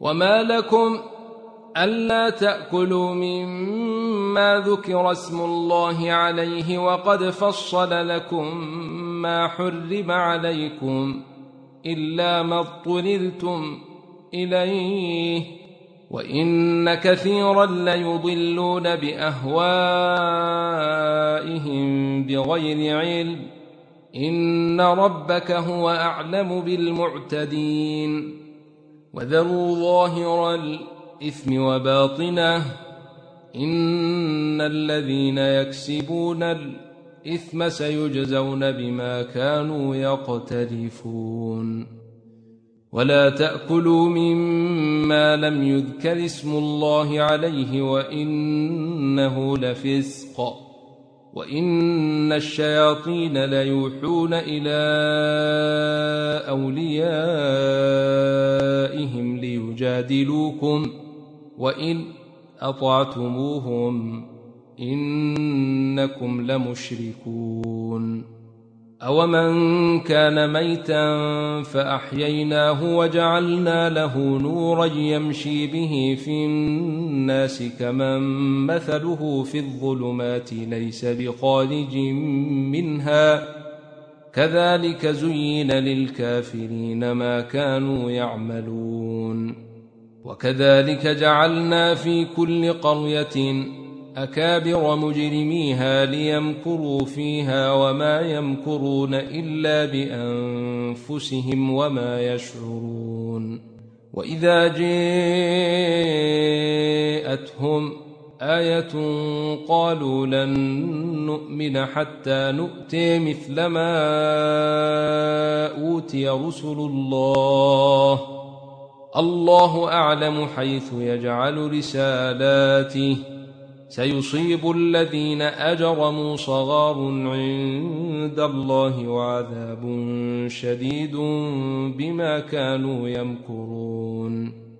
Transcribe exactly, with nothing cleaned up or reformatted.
وما لكم ألا تأكلوا مما ذكر اسم الله عليه وقد فصل لكم ما حرم عليكم إلا ما اضطررتم إليه وإن كثيرا ليضلون بأهوائهم بغير علم إن ربك هو أعلم بالمعتدين وذروا ظاهر الإثم وباطنه إن الذين يكسبون الإثم سيجزون بما كانوا يقترفون ولا تأكلوا مما لم يذكر اسم الله عليه وإنه لفسق وإن الشياطين ليوحون إلى أوليائهم ليجادلوكم وإن أطعتموهم إنكم لمشركون أومن كان ميتا فأحييناه وجعلنا له نورا يمشي به في الناس كمن مثله في الظلمات ليس بخارج منها كذلك زين للكافرين ما كانوا يعملون وكذلك جعلنا في كل قرية أكابر مجرميها ليمكروا فيها وما يمكرون إلا بأنفسهم وما يشعرون وإذا جاءتهم آية قالوا لن نؤمن حتى نؤتي مثل ما أوتي رسل الله الله أعلم حيث يجعل رسالاته سيصيب الذين أجرموا صغار عند الله وعذاب شديد بما كانوا يمكرون